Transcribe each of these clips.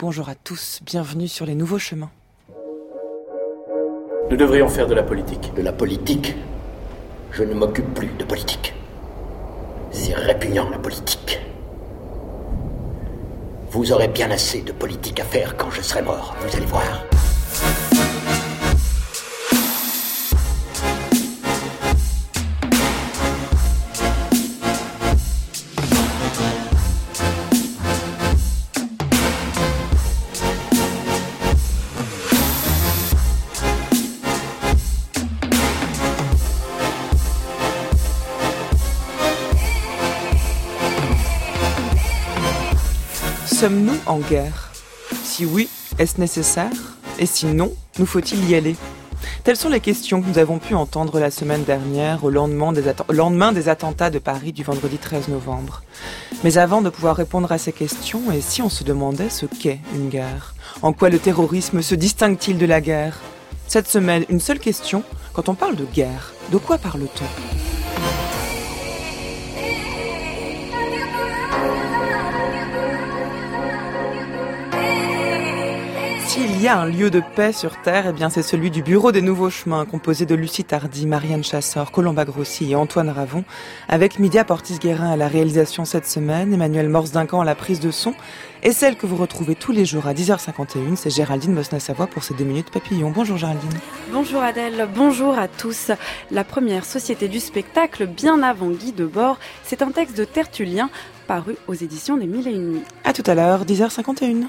bonjour à tous, bienvenue sur les nouveaux chemins. Nous devrions faire de la politique. De la politique ? Je ne m'occupe plus de politique. C'est répugnant, la politique. Vous aurez bien assez de politique à faire quand je serai mort, vous allez voir. Sommes-nous en guerre ? Si oui, est-ce nécessaire ? Et si non, nous faut-il y aller ? Telles sont les questions que nous avons pu entendre la semaine dernière au lendemain des attentats de Paris du vendredi 13 novembre. Mais avant de pouvoir répondre à ces questions, et si on se demandait ce qu'est une guerre ? En quoi le terrorisme se distingue-t-il de la guerre ? Cette semaine, une seule question, quand on parle de guerre, de quoi parle-t-on ? S'il y a un lieu de paix sur Terre, eh bien c'est celui du Bureau des Nouveaux Chemins, composé de Lucie Tardy, Marianne Chassor, Colomba Grossi et Antoine Ravon, avec Mydia Portis-Guérin à la réalisation cette semaine, Emmanuel Morse-Duncan à la prise de son, et celle que vous retrouvez tous les jours à 10h51, c'est Géraldine Mosna-Savoie pour ses 2 minutes papillon. Bonjour Géraldine. Bonjour Adèle, bonjour à tous. La première société du spectacle, bien avant Guy Debord, c'est un texte de Tertullien paru aux éditions des Mille et Une Nuits. À tout à l'heure, 10h51.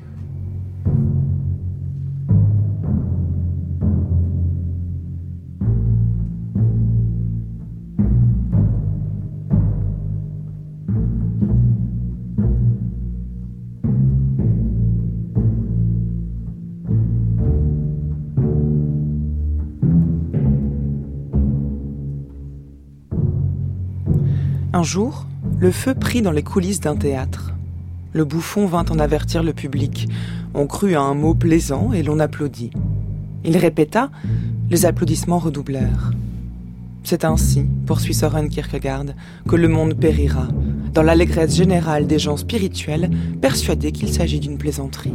Un jour, le feu prit dans les coulisses d'un théâtre. Le bouffon vint en avertir le public. On crut à un mot plaisant et l'on applaudit. Il répéta, les applaudissements redoublèrent. C'est ainsi, poursuit Søren Kierkegaard, que le monde périra, dans l'allégresse générale des gens spirituels, persuadés qu'il s'agit d'une plaisanterie.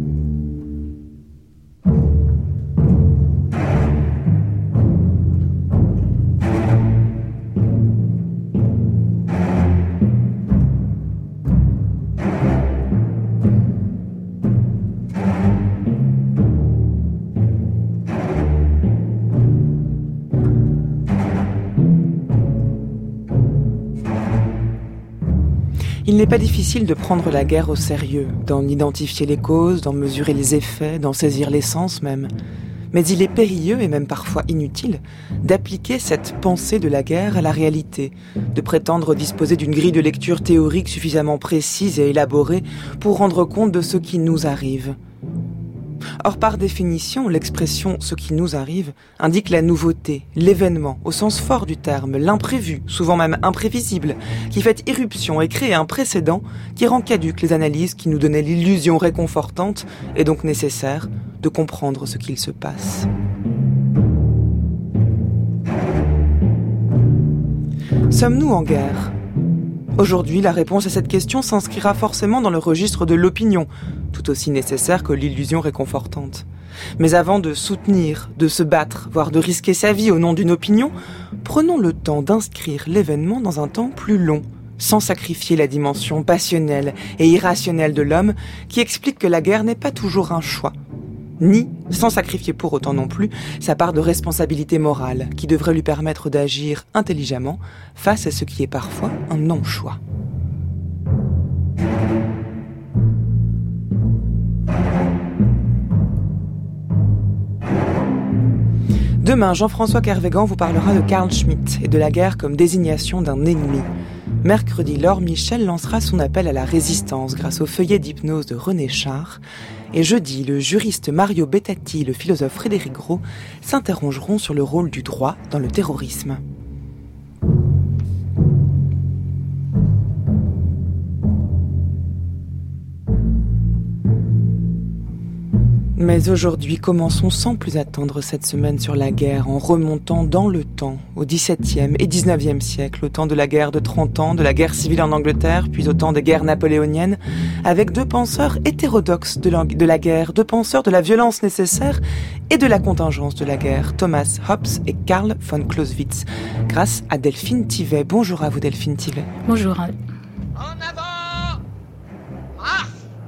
Il n'est pas difficile de prendre la guerre au sérieux, d'en identifier les causes, d'en mesurer les effets, d'en saisir l'essence même. Mais il est périlleux et même parfois inutile d'appliquer cette pensée de la guerre à la réalité, de prétendre disposer d'une grille de lecture théorique suffisamment précise et élaborée pour rendre compte de ce qui nous arrive. Or, par définition, l'expression « ce qui nous arrive » indique la nouveauté, l'événement, au sens fort du terme, l'imprévu, souvent même imprévisible, qui fait irruption et crée un précédent qui rend caduques les analyses qui nous donnaient l'illusion réconfortante et donc nécessaire de comprendre ce qu'il se passe. Sommes-nous en guerre ? Aujourd'hui, la réponse à cette question s'inscrira forcément dans le registre de l'opinion, tout aussi nécessaire que l'illusion réconfortante. Mais avant de soutenir, de se battre, voire de risquer sa vie au nom d'une opinion, prenons le temps d'inscrire l'événement dans un temps plus long, sans sacrifier la dimension passionnelle et irrationnelle de l'homme qui explique que la guerre n'est pas toujours un choix, ni, sans sacrifier pour autant non plus, sa part de responsabilité morale qui devrait lui permettre d'agir intelligemment face à ce qui est parfois un non-choix. Demain, Jean-François Kervégan vous parlera de Carl Schmitt et de la guerre comme désignation d'un ennemi. Mercredi, Laure Michel lancera son appel à la résistance grâce au feuillet d'hypnose de René Char. Et jeudi, le juriste Mario Bettati et le philosophe Frédéric Gros s'interrogeront sur le rôle du droit dans le terrorisme. Mais aujourd'hui, commençons sans plus attendre cette semaine sur la guerre en remontant dans le temps, au XVIIe et XIXe siècle, au temps de la guerre de 30 ans, de la guerre civile en Angleterre, puis au temps des guerres napoléoniennes, avec deux penseurs hétérodoxes de la guerre, deux penseurs de la violence nécessaire et de la contingence de la guerre, Thomas Hobbes et Karl von Clausewitz, grâce à Delphine Thivet. Bonjour à vous Delphine Thivet. Bonjour. En avant! Marche!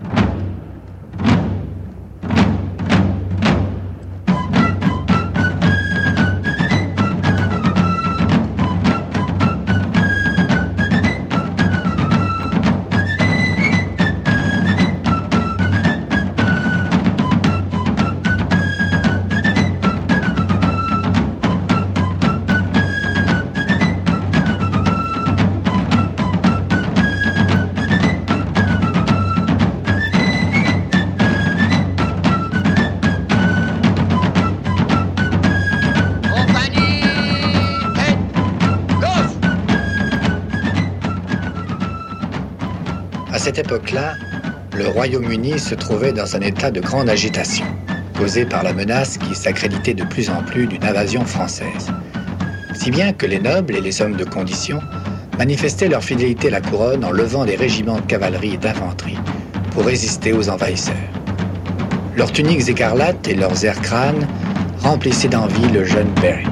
À cette époque-là, le Royaume-Uni se trouvait dans un état de grande agitation, causé par la menace qui s'accréditait de plus en plus d'une invasion française. Si bien que les nobles et les hommes de condition manifestaient leur fidélité à la couronne en levant des régiments de cavalerie et d'infanterie pour résister aux envahisseurs. Leurs tuniques écarlates et leurs airs crânes remplissaient d'envie le jeune Berry.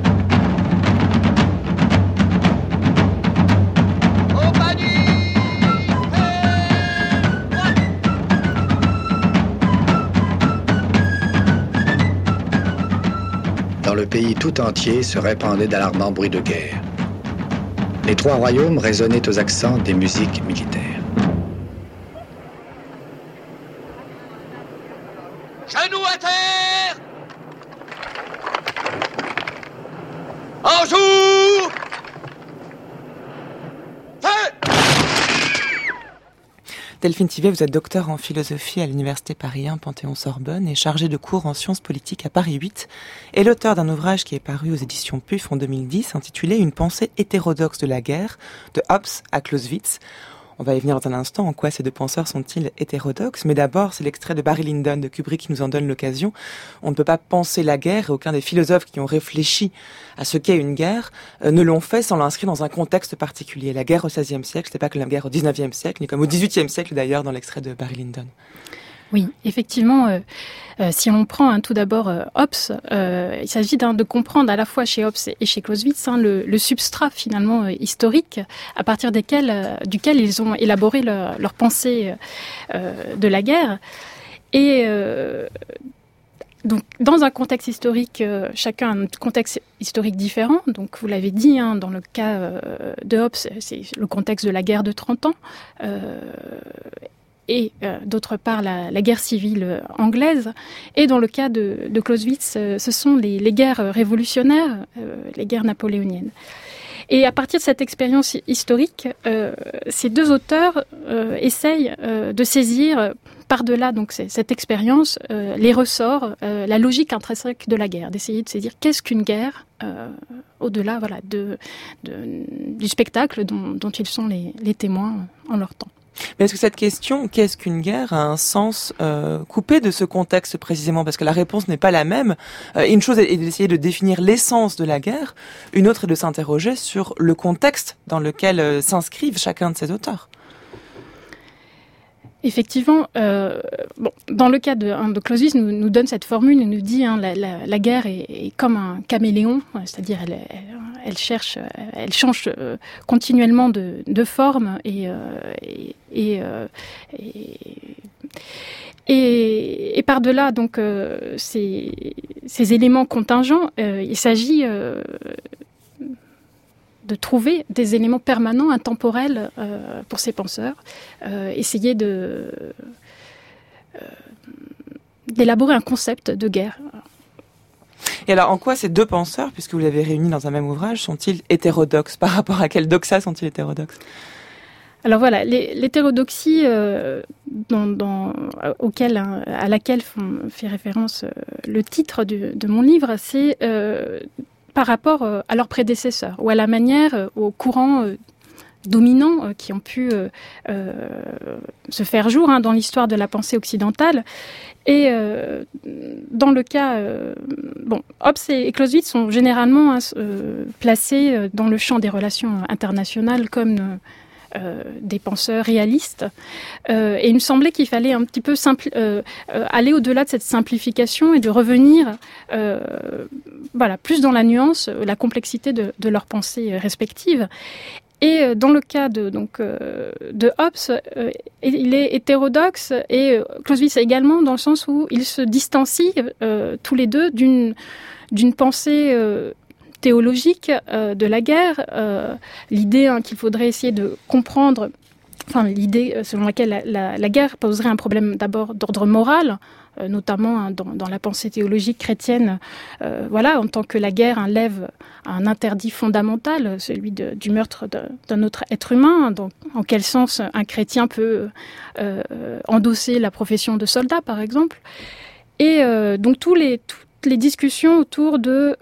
Dans le pays tout entier se répandait d'alarmants bruits de guerre. Les trois royaumes résonnaient aux accents des musiques militaires. Genoux à terre! En jour! Feu! Delphine Thivet, vous êtes docteur en philosophie à l'Université Paris 1 Panthéon-Sorbonne et chargée de cours en sciences politiques à Paris 8 et l'auteur d'un ouvrage qui est paru aux éditions PUF en 2010 intitulé « Une pensée hétérodoxe de la guerre » de Hobbes à Clausewitz. On va y venir dans un instant, en quoi ces deux penseurs sont-ils hétérodoxes, mais d'abord c'est l'extrait de Barry Lyndon de Kubrick qui nous en donne l'occasion. On ne peut pas penser la guerre, et aucun des philosophes qui ont réfléchi à ce qu'est une guerre ne l'ont fait sans l'inscrire dans un contexte particulier. La guerre au XVIe siècle, c'était pas que la guerre au XIXe siècle, ni comme au XVIIIe siècle d'ailleurs dans l'extrait de Barry Lyndon. Oui, effectivement, si on prend tout d'abord Hobbes, il s'agit de comprendre à la fois chez Hobbes et chez Clausewitz le substrat finalement historique à partir duquel ils ont élaboré leur pensée de la guerre. Et donc, dans un contexte historique, chacun a un contexte historique différent. Donc, vous l'avez dit, dans le cas de Hobbes, c'est le contexte de la guerre de 30 ans. Et d'autre part la guerre civile anglaise. Et dans le cas de Clausewitz, ce sont les guerres révolutionnaires, les guerres napoléoniennes. Et à partir de cette expérience historique, ces deux auteurs essayent de saisir par-delà donc cette expérience les ressorts, la logique intrinsèque de la guerre, d'essayer de saisir qu'est-ce qu'une guerre au-delà du spectacle dont ils sont les témoins en leur temps. Mais est-ce que cette question, qu'est-ce qu'une guerre, a un sens coupé de ce contexte précisément? Parce que la réponse n'est pas la même. Une chose est d'essayer de définir l'essence de la guerre, une autre est de s'interroger sur le contexte dans lequel s'inscrivent chacun de ces auteurs. Effectivement, dans le cas de Clausewitz, nous donne cette formule, il nous dit la guerre est comme un caméléon, c'est-à-dire elle change continuellement de forme et par-delà donc ces éléments contingents, il s'agit de trouver des éléments permanents, intemporels pour ces penseurs, essayer d'élaborer un concept de guerre. Et alors, en quoi ces deux penseurs, puisque vous l'avez réunis dans un même ouvrage, sont-ils hétérodoxes? Par rapport à quel doxa sont-ils hétérodoxes? Alors voilà, l'hétérodoxie à laquelle fait référence le titre de mon livre, c'est par rapport à leurs prédécesseurs ou à la manière, au courant dominants qui ont pu se faire jour dans l'histoire de la pensée occidentale. Et dans le cas... Hobbes et Clausewitz sont généralement placés dans le champ des relations internationales comme des penseurs réalistes. Et il me semblait qu'il fallait un petit peu aller au-delà de cette simplification et de revenir plus dans la nuance, la complexité de leurs pensées respectives. Et dans le cas de Hobbes, il est hétérodoxe et Clausewitz également, dans le sens où ils se distancient tous les deux d'une pensée théologique de la guerre. L'idée qu'il faudrait essayer de comprendre, l'idée selon laquelle la guerre poserait un problème d'abord d'ordre moral, notamment dans la pensée théologique chrétienne, en tant que la guerre lève un interdit fondamental, celui du meurtre d'un autre être humain. Donc, en quel sens un chrétien peut endosser la profession de soldat, par exemple. Et donc toutes les discussions autour de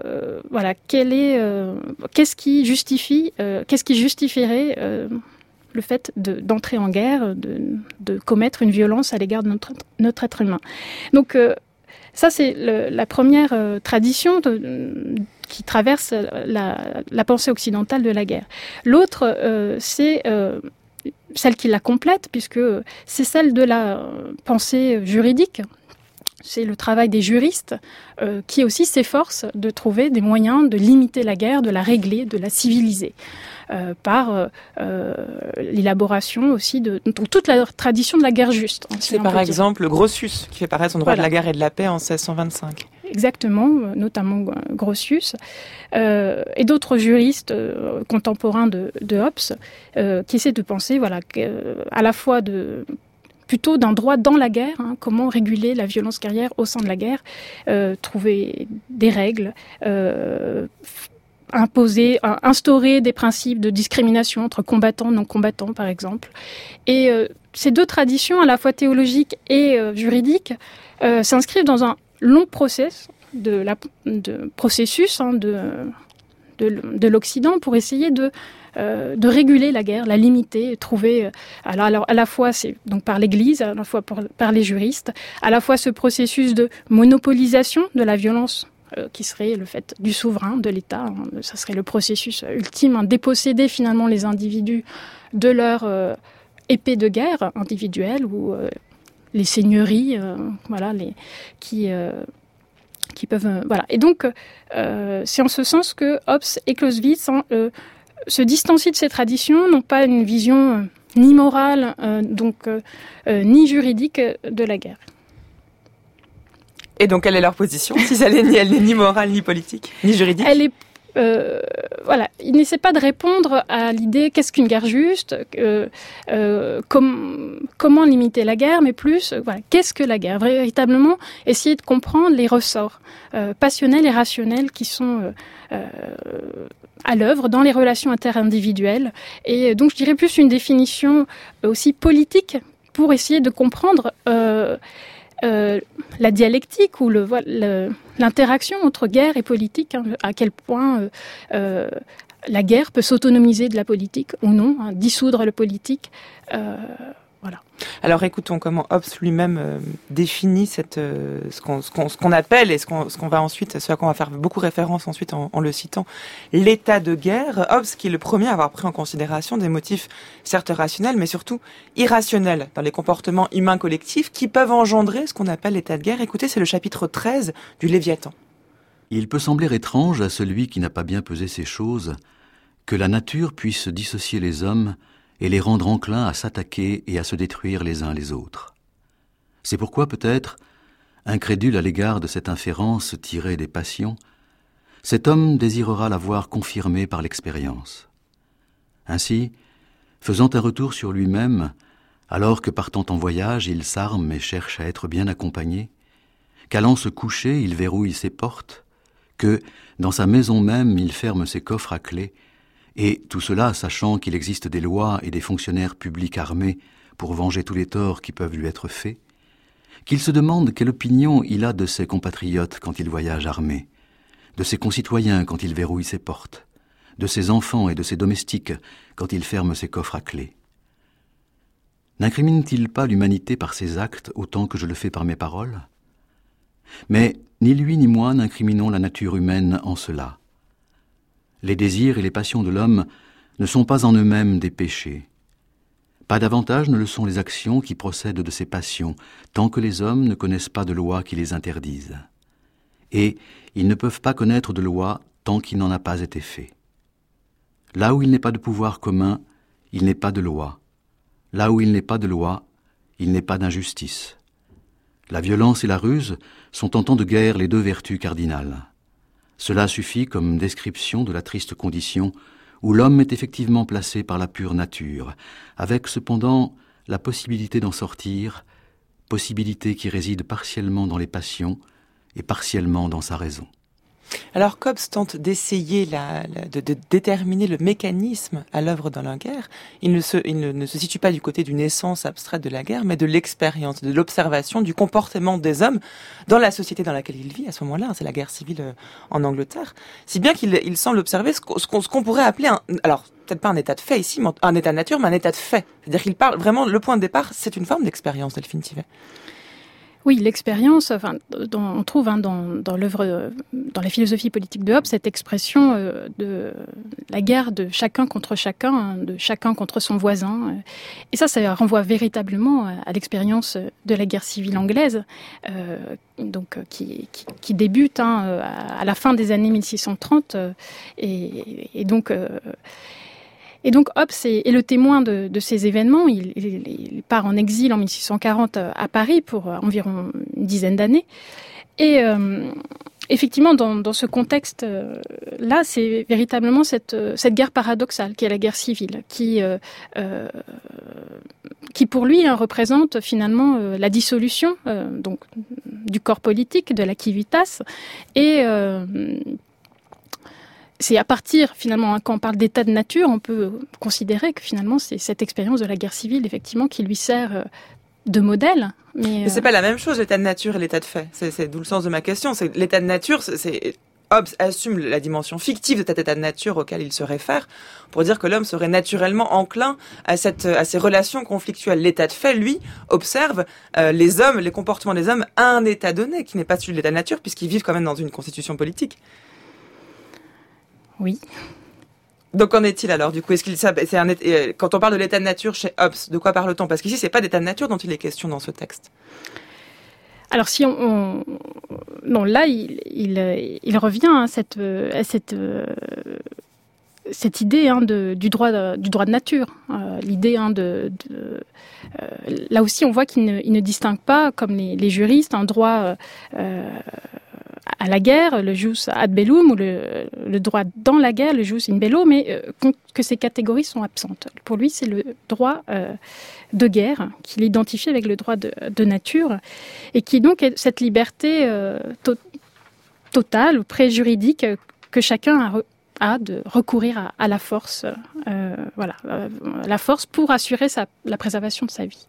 qu'est-ce qui justifierait le fait d'entrer en guerre, de commettre une violence à l'égard de notre être humain. Donc ça, c'est la première tradition qui traverse la pensée occidentale de la guerre. L'autre, c'est celle qui la complète, puisque c'est celle de la pensée juridique. C'est le travail des juristes qui aussi s'efforcent de trouver des moyens de limiter la guerre, de la régler, de la civiliser. Par l'élaboration aussi de toute la tradition de la guerre juste. C'est par exemple Grotius qui fait paraître son droit de la guerre et de la paix en 1625. Exactement, notamment Grotius, et d'autres juristes contemporains de Hobbes qui essaient de penser à la fois plutôt d'un droit dans la guerre, comment réguler la violence guerrière au sein de la guerre, trouver des règles, instaurer des principes de discrimination entre combattants et non-combattants, par exemple. Et ces deux traditions, à la fois théologiques et juridiques, s'inscrivent dans un long processus de l'Occident pour essayer de réguler la guerre, la limiter, trouver... Alors à la fois, c'est donc par l'Église, à la fois par les juristes, à la fois ce processus de monopolisation de la violence qui serait le fait du souverain, de l'État. Ça serait le processus ultime, déposséder finalement les individus de leur épée de guerre individuelle ou les seigneuries, qui peuvent... Et donc, c'est en ce sens que Hobbes et Clausewitz se distancient de ces traditions, n'ont pas une vision ni morale, ni juridique de la guerre. Et donc, quelle est leur position? Si elle n'est ni morale, ni politique, ni juridique? Elle est... il n'essaie pas de répondre à l'idée qu'est-ce qu'une guerre juste, comment limiter la guerre, mais plus qu'est-ce que la guerre, véritablement essayer de comprendre les ressorts passionnels et rationnels qui sont à l'œuvre dans les relations interindividuelles. Et donc je dirais plus une définition aussi politique pour essayer de comprendre la dialectique ou l'interaction entre guerre et politique, à quel point la guerre peut s'autonomiser de la politique ou non, dissoudre le politique. Alors écoutons comment Hobbes lui-même définit ce qu'on appelle et ce qu'on va ensuite, ce à quoi on va faire beaucoup référence ensuite en le citant, l'état de guerre. Hobbes qui est le premier à avoir pris en considération des motifs certes rationnels mais surtout irrationnels dans les comportements humains collectifs qui peuvent engendrer ce qu'on appelle l'état de guerre. Écoutez, c'est le chapitre 13 du Léviathan. Il peut sembler étrange à celui qui n'a pas bien pesé ces choses que la nature puisse dissocier les hommes et les rendre enclins à s'attaquer et à se détruire les uns les autres. C'est pourquoi peut-être, incrédule à l'égard de cette inférence tirée des passions, cet homme désirera la voir confirmée par l'expérience. Ainsi, faisant un retour sur lui-même, alors que partant en voyage il s'arme et cherche à être bien accompagné, qu'allant se coucher il verrouille ses portes, que, dans sa maison même, il ferme ses coffres à clé, et tout cela sachant qu'il existe des lois et des fonctionnaires publics armés pour venger tous les torts qui peuvent lui être faits, qu'il se demande quelle opinion il a de ses compatriotes quand il voyage armé, de ses concitoyens quand il verrouille ses portes, de ses enfants et de ses domestiques quand il ferme ses coffres à clé. N'incrimine-t-il pas l'humanité par ses actes autant que je le fais par mes paroles ? Mais ni lui ni moi n'incriminons la nature humaine en cela. Les désirs et les passions de l'homme ne sont pas en eux-mêmes des péchés. Pas davantage ne le sont les actions qui procèdent de ces passions, tant que les hommes ne connaissent pas de loi qui les interdise. Et ils ne peuvent pas connaître de loi tant qu'il n'en a pas été fait. Là où il n'est pas de pouvoir commun, il n'est pas de loi. Là où il n'est pas de loi, il n'est pas d'injustice. La violence et la ruse sont en temps de guerre les deux vertus cardinales. Cela suffit comme description de la triste condition où l'homme est effectivement placé par la pure nature, avec cependant la possibilité d'en sortir, possibilité qui réside partiellement dans les passions et partiellement dans sa raison. Alors Hobbes tente d'essayer de déterminer le mécanisme à l'œuvre dans la guerre. Il ne se situe pas du côté d'une essence abstraite de la guerre, mais de l'expérience, de l'observation, du comportement des hommes dans la société dans laquelle il vit à ce moment-là. C'est la guerre civile en Angleterre. Si bien qu'il semble observer ce qu'on pourrait appeler alors peut-être pas un état de fait ici, un état de nature, mais un état de fait. C'est-à-dire qu'il parle vraiment, le point de départ, c'est une forme d'expérience, Delphine Thivet. Oui, l'expérience, on trouve dans l'œuvre, dans la philosophie politique de Hobbes, cette expression de la guerre de chacun contre chacun, de chacun contre son voisin. Et ça renvoie véritablement à l'expérience de la guerre civile anglaise, qui débute à la fin des années 1630, et donc Hobbes est le témoin de ces événements. Il part en exil en 1640 à Paris pour environ une dizaine d'années. Et effectivement, dans ce contexte-là, c'est véritablement cette guerre paradoxale qui est la guerre civile, qui pour lui représente finalement la dissolution donc du corps politique, de la civitas, et c'est à partir, finalement, quand on parle d'état de nature, on peut considérer que finalement c'est cette expérience de la guerre civile, effectivement, qui lui sert de modèle. Mais c'est pas la même chose, l'état de nature et l'état de fait. C'est d'où le sens de ma question. C'est l'état de nature, Hobbes assume la dimension fictive de cet état de nature auquel il se réfère pour dire que l'homme serait naturellement enclin à ces relations conflictuelles. L'état de fait, lui, observe les comportements des hommes à un état donné, qui n'est pas celui de l'état de nature, puisqu'ils vivent quand même dans une constitution politique. Oui. Donc qu'en est-il alors du coup ? Quand on parle de l'état de nature chez Hobbes, de quoi parle-t-on ? Parce qu'ici, c'est pas d'état de nature dont il est question dans ce texte. Alors si non, là il revient à cette idée du droit de nature, l'idée là aussi on voit qu'il ne distingue pas, comme les juristes, un droit à la guerre, le jus ad bellum, ou le droit dans la guerre, le jus in bello, mais que ces catégories sont absentes. Pour lui, c'est le droit de guerre qu'il identifie avec le droit de nature, et qui donc est cette liberté totale ou pré-juridique que chacun a de recourir à la force, la force pour assurer la préservation de sa vie.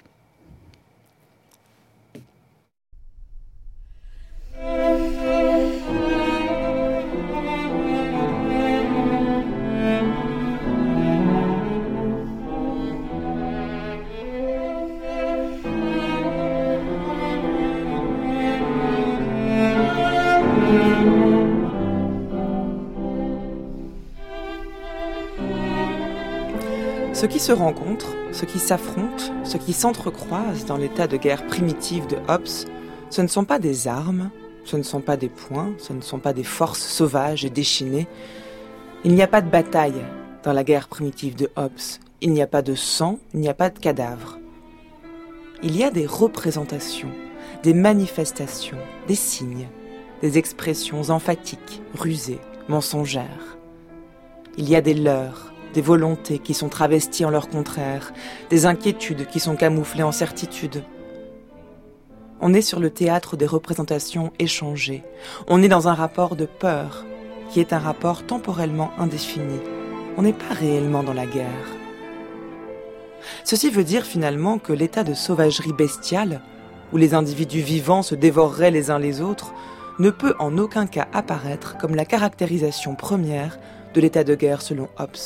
Ceux qui se rencontrent, ceux qui s'affrontent, ceux qui s'entrecroisent dans l'état de guerre primitive de Hobbes, ce ne sont pas des armes, ce ne sont pas des poings, ce ne sont pas des forces sauvages et déchaînées. Il n'y a pas de bataille dans la guerre primitive de Hobbes. Il n'y a pas de sang, il n'y a pas de cadavres. Il y a des représentations, des manifestations, des signes, des expressions emphatiques, rusées, mensongères. Il y a des leurres, des volontés qui sont travesties en leur contraire, des inquiétudes qui sont camouflées en certitudes. On est sur le théâtre des représentations échangées. On est dans un rapport de peur, qui est un rapport temporellement indéfini. On n'est pas réellement dans la guerre. Ceci veut dire finalement que l'état de sauvagerie bestiale, où les individus vivants se dévoreraient les uns les autres, ne peut en aucun cas apparaître comme la caractérisation première de l'état de guerre selon Hobbes.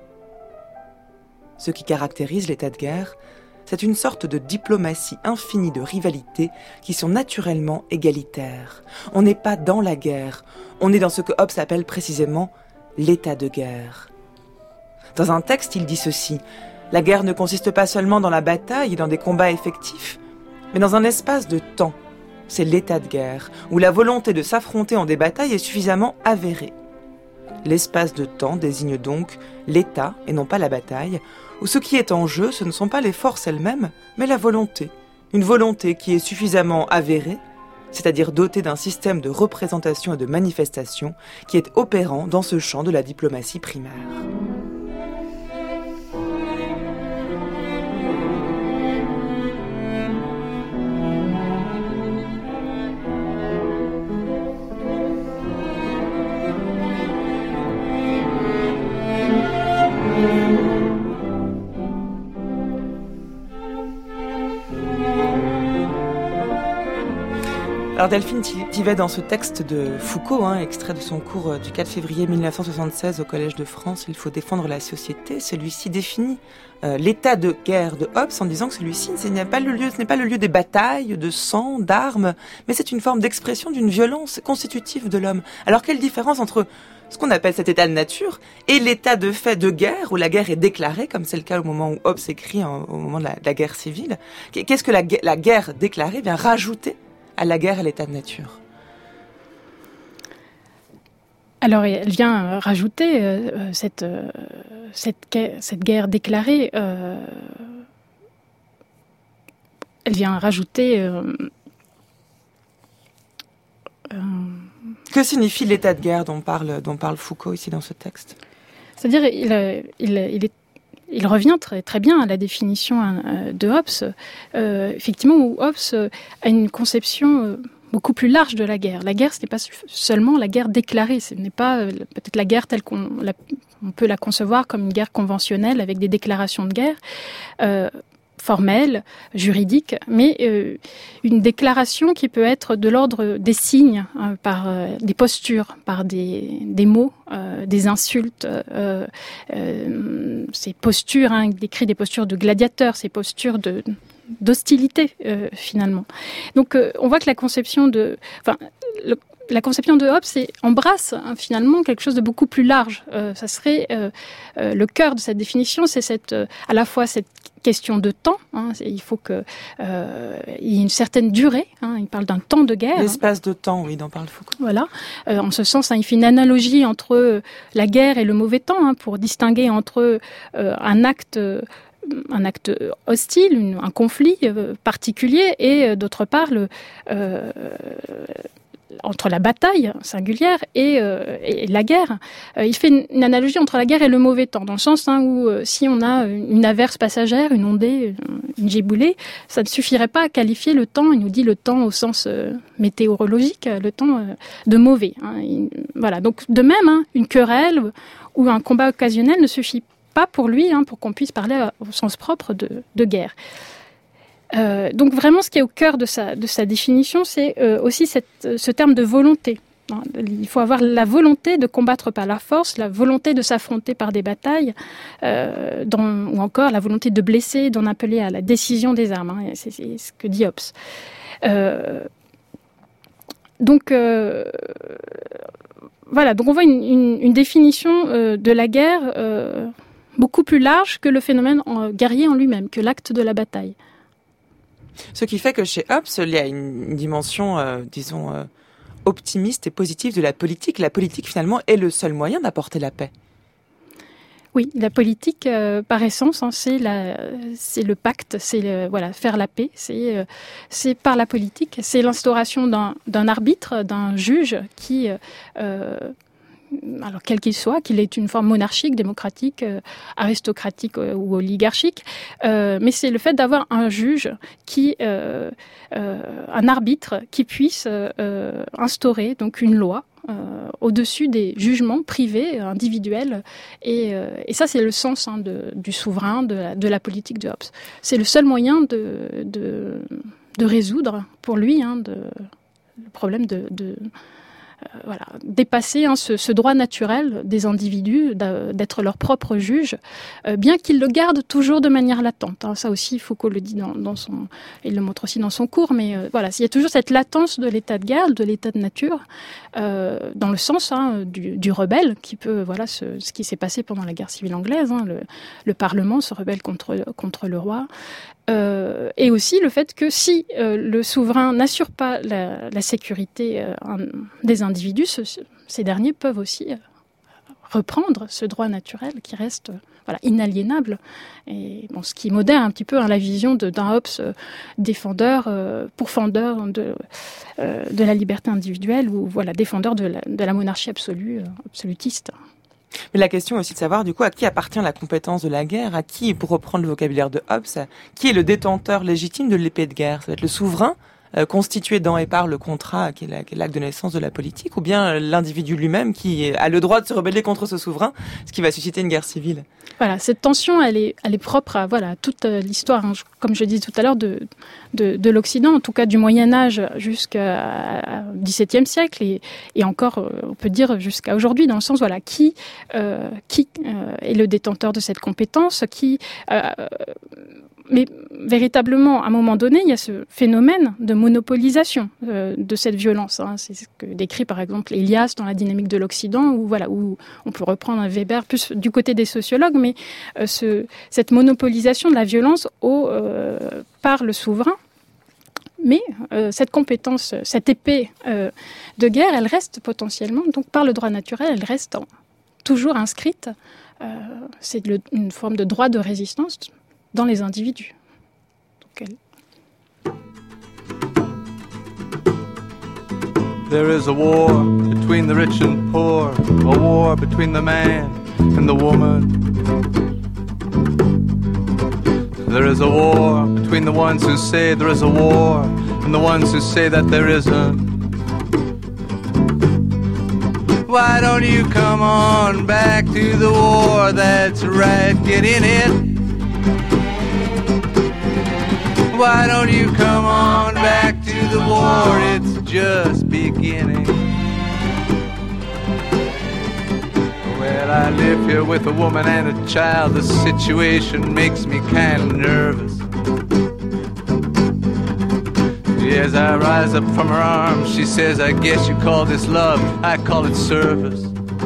Ce qui caractérise l'état de guerre, c'est une sorte de diplomatie infinie de rivalités qui sont naturellement égalitaires. On n'est pas dans la guerre, on est dans ce que Hobbes appelle précisément l'état de guerre. Dans un texte, il dit ceci: la guerre ne consiste pas seulement dans la bataille et dans des combats effectifs, mais dans un espace de temps. C'est l'état de guerre, où la volonté de s'affronter en des batailles est suffisamment avérée. L'espace de temps désigne donc l'état, et non pas la bataille, où ce qui est en jeu, ce ne sont pas les forces elles-mêmes, mais la volonté. Une volonté qui est suffisamment avérée, c'est-à-dire dotée d'un système de représentation et de manifestation qui est opérant dans ce champ de la diplomatie primaire. Alors Delphine Thivet, dans ce texte de Foucault, extrait de son cours du 4 février 1976 au Collège de France, « Il faut défendre la société », celui-ci définit l'état de guerre de Hobbes en disant que celui-ci, ce n'est pas le lieu des batailles, de sang, d'armes, mais c'est une forme d'expression d'une violence constitutive de l'homme. Alors quelle différence entre ce qu'on appelle cet état de nature et l'état de fait de guerre, où la guerre est déclarée, comme c'est le cas au moment où Hobbes écrit, au moment de la guerre civile. Qu'est-ce que la guerre déclarée vient rajouter à la guerre à l'état de nature? Alors, elle vient rajouter cette guerre déclarée. Elle vient rajouter. Que signifie l'état de guerre dont parle Foucault ici dans ce texte? C'est-à-dire, il revient très, très bien à la définition de Hobbes, effectivement, où Hobbes a une conception beaucoup plus large de la guerre. La guerre, ce n'est pas seulement la guerre déclarée, ce n'est pas peut-être la guerre telle qu'on peut la concevoir comme une guerre conventionnelle avec des déclarations de guerre formelles, juridiques, mais une déclaration qui peut être de l'ordre des signes, par des postures, par des mots, des insultes, ces postures, il décrit des postures de gladiateurs, ces postures d'hostilité finalement. Donc on voit que la conception de Hobbes embrasse finalement quelque chose de beaucoup plus large. Ça serait le cœur de cette définition, c'est à la fois cette question de temps. Il faut qu'il y ait une certaine durée. Il parle d'un temps de guerre. L'espace de temps, oui, dont parle Foucault. Voilà. En ce sens, il fait une analogie entre la guerre et le mauvais temps, pour distinguer entre un acte hostile, un conflit particulier, et d'autre part entre la bataille singulière et la guerre. Il fait une analogie entre la guerre et le mauvais temps, dans le sens où si on a une averse passagère, une ondée, une giboulée, ça ne suffirait pas à qualifier le temps, il nous dit le temps au sens météorologique, le temps de mauvais. Voilà. Donc de même, une querelle ou un combat occasionnel ne suffit pas pour lui, pour qu'on puisse parler au sens propre de guerre. Donc vraiment, ce qui est au cœur de sa définition, c'est aussi ce terme de volonté. Il faut avoir la volonté de combattre par la force, la volonté de s'affronter par des batailles, ou encore la volonté de blesser, d'en appeler à la décision des armes. C'est ce que dit Hobbes. Donc voilà, donc on voit une définition de la guerre beaucoup plus large que le phénomène guerrier en lui-même, que l'acte de la bataille. Ce qui fait que chez Hobbes, il y a une dimension, optimiste et positive de la politique. La politique, finalement, est le seul moyen d'apporter la paix. Oui, la politique, par essence, c'est le pacte, c'est faire la paix. C'est par la politique, c'est l'instauration d'un arbitre, d'un juge qui... alors quel qu'il soit, qu'il ait une forme monarchique, démocratique, aristocratique ou oligarchique, mais c'est le fait d'avoir un juge un arbitre qui puisse instaurer donc une loi au-dessus des jugements privés, individuels, et ça c'est le sens du souverain, de la politique de Hobbes. C'est le seul moyen de résoudre pour lui le problème dépasser ce droit naturel des individus d'être leur propre juge, bien qu'ils le gardent toujours de manière latente. Ça aussi, Foucault le dit il le montre aussi dans son cours, mais il y a toujours cette latence de l'état de guerre, de l'état de nature, dans le sens du rebelle, qui peut, ce qui s'est passé pendant la guerre civile anglaise, le Parlement se rebelle contre le roi, et aussi le fait que si le souverain n'assure pas la sécurité des individus, ces derniers peuvent aussi reprendre ce droit naturel qui reste inaliénable. Et ce qui modère un petit peu la vision d'un Hobbes défendeur, pourfendeur de la liberté individuelle, ou défendeur de la monarchie absolue, absolutiste. Mais la question est aussi de savoir, du coup, à qui appartient la compétence de la guerre, à qui, pour reprendre le vocabulaire de Hobbes, qui est le détenteur légitime de l'épée de guerre? Ça va être le souverain, constitué dans et par le contrat, qui est l'acte de naissance de la politique, ou bien l'individu lui-même qui a le droit de se rebeller contre ce souverain, ce qui va susciter une guerre civile? Cette tension, elle est propre à toute l'histoire, comme je disais tout à l'heure, de l'Occident, en tout cas du Moyen-Âge jusqu'au XVIIe siècle, et encore, on peut dire, jusqu'à aujourd'hui, dans le sens, qui est le détenteur de cette compétence, mais véritablement, à un moment donné, il y a ce phénomène de monopolisation de cette violence. C'est ce que décrit par exemple Elias dans La dynamique de l'Occident, où on peut reprendre un Weber plus du côté des sociologues, mais cette monopolisation de la violence par le souverain. Mais cette compétence, cette épée de guerre, elle reste potentiellement, donc par le droit naturel, elle reste toujours inscrite. C'est une forme de droit de résistance dans les individus. There is a war between the rich and poor, a war between the man and the woman. There is a war between the ones who say there is a war and the ones who say that there isn't. Why don't you come on back to the war? That's right, get in it. Why don't you come on back to the war? It's just beginning. Well, I live here with a woman and a child. The situation makes me kind of nervous. As I rise up from her arms, she says, I guess you call this love, I call it service.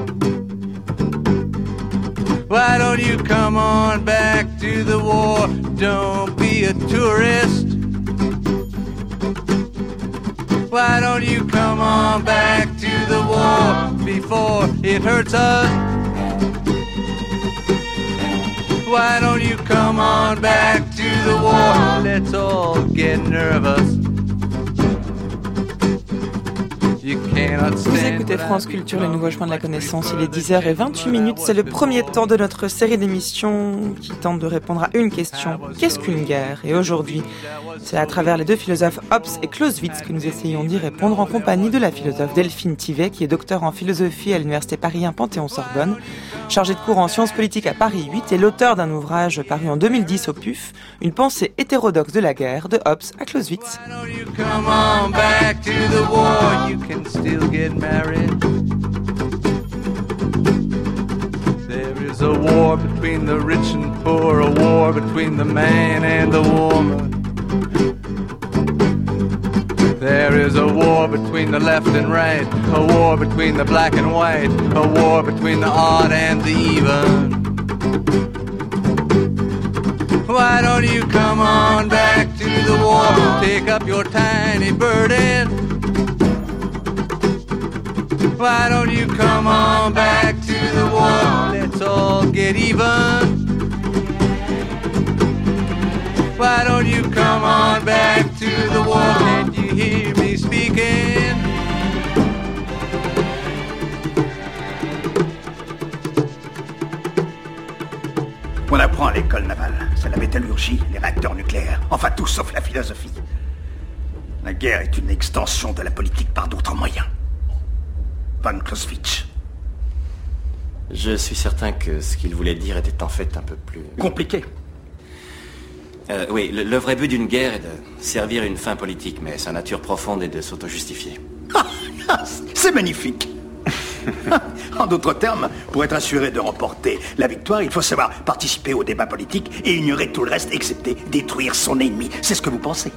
Why don't you come on back to the war? Don't be a tourist. Why don't you come on back to the war before it hurts us? Why don't you come on back to the war? Let's all get nervous. Vous écoutez France Culture, le nouveau chemin de la connaissance. Il est 10h28. C'est le premier temps de notre série d'émissions qui tente de répondre à une question. Qu'est-ce qu'une guerre? Et aujourd'hui, c'est à travers les deux philosophes Hobbes et Clausewitz que nous essayons d'y répondre en compagnie de la philosophe Delphine Thivet, qui est docteur en philosophie à l'université Paris 1 Panthéon-Sorbonne, chargée de cours en sciences politiques à Paris 8 et l'auteur d'un ouvrage paru en 2010 au PUF, Une pensée hétérodoxe de la guerre, de Hobbes à Clausewitz. Still get married. There is a war between the rich and poor, a war between the man and the woman. There is a war between the left and right, a war between the black and white, a war between the odd and the even. Why don't you come on back to the war, take up your tiny burden? Why don't you come on back to the war? Let's all get even. Why don't you come on back to the war? Can't you hear me speaking? On apprend à l'école navale, c'est la métallurgie, les réacteurs nucléaires, enfin tout sauf la philosophie. La guerre est une extension de la politique par d'autres moyens. Von Clausewitz. Je suis certain que ce qu'il voulait dire était en fait un peu plus... compliqué. Oui, le vrai but d'une guerre est de servir une fin politique, mais sa nature profonde est de s'auto-justifier. C'est magnifique. En d'autres termes, pour être assuré de remporter la victoire, il faut savoir participer au débat politique et ignorer tout le reste, excepté détruire son ennemi. C'est ce que vous pensez?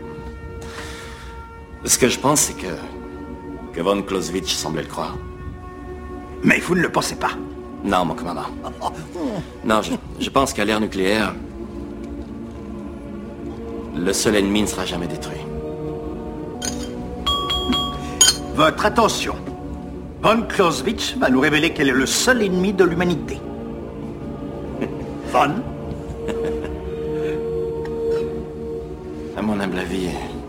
Ce que je pense, c'est que von Clausewitz semblait le croire. Mais vous ne le pensez pas? Non, mon commandant. Non, je pense qu'à l'ère nucléaire, le seul ennemi ne sera jamais détruit. Votre attention. Von Clausewitz va nous révéler quel est le seul ennemi de l'humanité. Von? À mon humble avis,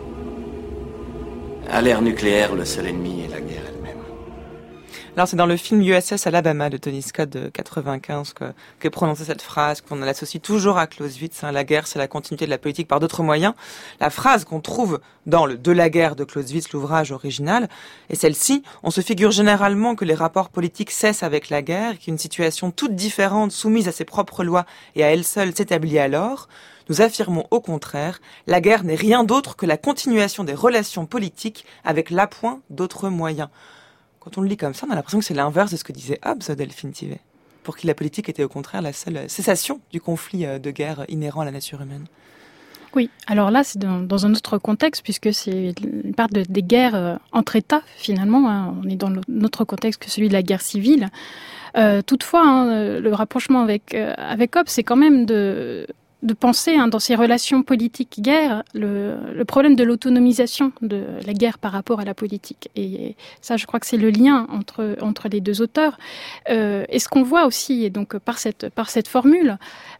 à l'ère nucléaire, le seul ennemi est la guerre elle-même. Alors c'est dans le film USS Alabama de Tony Scott de 95 qu'est prononcée cette phrase qu'on l'associe toujours à Clausewitz. La guerre, c'est la continuité de la politique par d'autres moyens. La phrase qu'on trouve dans le De la guerre de Clausewitz, l'ouvrage original, est celle-ci. On se figure généralement que les rapports politiques cessent avec la guerre, qu'une situation toute différente, soumise à ses propres lois et à elle seule, s'établit alors. Nous affirmons au contraire, la guerre n'est rien d'autre que la continuation des relations politiques avec l'appoint d'autres moyens. Quand on le lit comme ça, on a l'impression que c'est l'inverse de ce que disait Hobbes, Delphine Thivet, pour qui la politique était au contraire la seule cessation du conflit de guerre inhérent à la nature humaine. Oui, alors là, c'est dans un autre contexte, puisque c'est une part des guerres entre États, finalement. On est dans notre contexte que celui de la guerre civile. Toutefois, le rapprochement avec Hobbes, c'est quand même de penser dans ces relations politiques-guerre le problème de l'autonomisation de la guerre par rapport à la politique. Et ça, je crois que c'est le lien entre les deux auteurs. Et ce qu'on voit aussi, et donc par cette formule,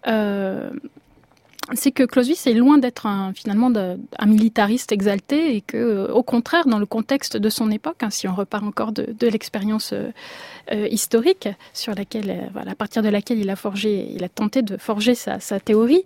c'est que Clausewitz est loin d'être finalement un militariste exalté et que, au contraire, dans le contexte de son époque, si on repart encore de l'expérience historique sur laquelle, à partir de laquelle il a tenté de forger sa théorie,